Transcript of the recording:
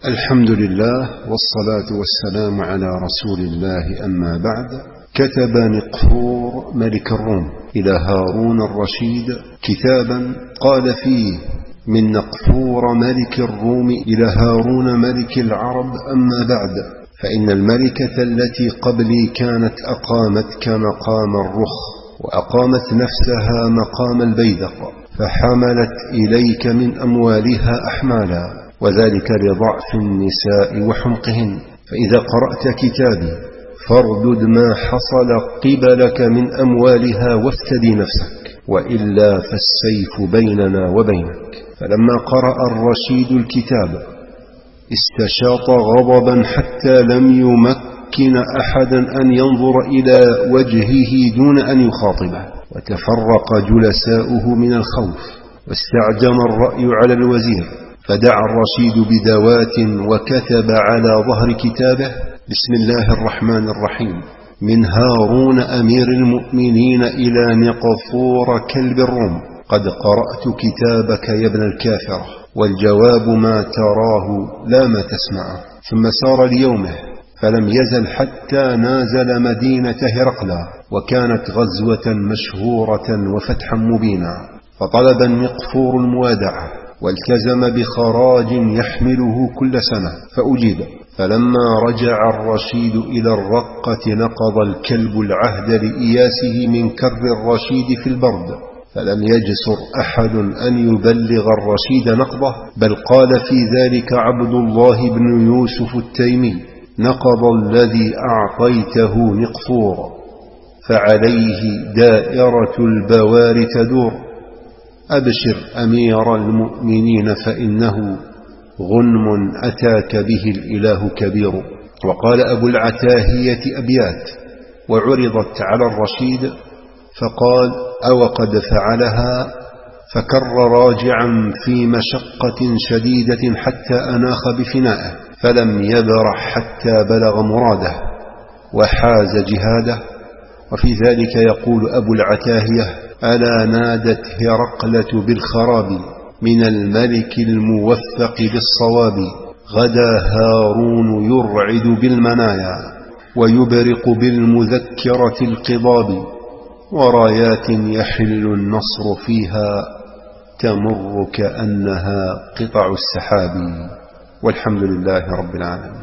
الحمد لله والصلاة والسلام على رسول الله، أما بعد. كتب نقفور ملك الروم إلى هارون الرشيد كتابا قال فيه: من نقفور ملك الروم إلى هارون ملك العرب، أما بعد، فإن الملكة التي قبلي كانت أقامتك مقام الرخ، وأقامت نفسها مقام البيدق، فحملت إليك من أموالها أحمالا، وذلك لضعف النساء وحمقهن. فإذا قرأت كتابي فاردد ما حصل قبلك من أموالها وافتدي نفسك، وإلا فالسيف بيننا وبينك. فلما قرأ الرشيد الكتاب استشاط غضبا حتى لم يمكن أحدا أن ينظر إلى وجهه دون أن يخاطبه، وتفرق جلساؤه من الخوف، واستعجم الرأي على الوزير. فدعا الرشيد بدوات وكتب على ظهر كتابه: بسم الله الرحمن الرحيم، من هارون أمير المؤمنين إلى نقفور كلب الروم، قد قرأت كتابك يا ابن الكافرة، والجواب ما تراه لا ما تسمعه. ثم سار ليومه، فلم يزل حتى نازل مدينة هرقلا، وكانت غزوة مشهورة وفتحا مبينا. فطلب النقفور الموادعة، والتزم بخراج يحمله كل سنة، فأجيب. فلما رجع الرشيد إلى الرقة نقض الكلب العهد لإياسه من كر الرشيد في البرد، فلم يجسر أحد أن يبلغ الرشيد نقضه، بل قال في ذلك عبد الله بن يوسف التيمي: نقض الذي أعطيته نقفور، فعليه دائرة البوار تدور. أبشر أمير المؤمنين، فإنه غنم أتاك به الإله كبير. وقال أبو العتاهية أبيات وعرضت على الرشيد، فقال: أو قد فعلها، فكر راجعا في مشقة شديدة حتى أناخ بفنائه، فلم يبرح حتى بلغ مراده وحاز جهاده. وفي ذلك يقول أبو العتاهية: ألا نادت هرقلة بالخراب من الملك الموفق بالصواب، غدا هارون يرعد بالمنايا، ويبرق بالمذكرة القضاب، ورايات يحل النصر فيها تمر كأنها قطع السحاب. والحمد لله رب العالمين.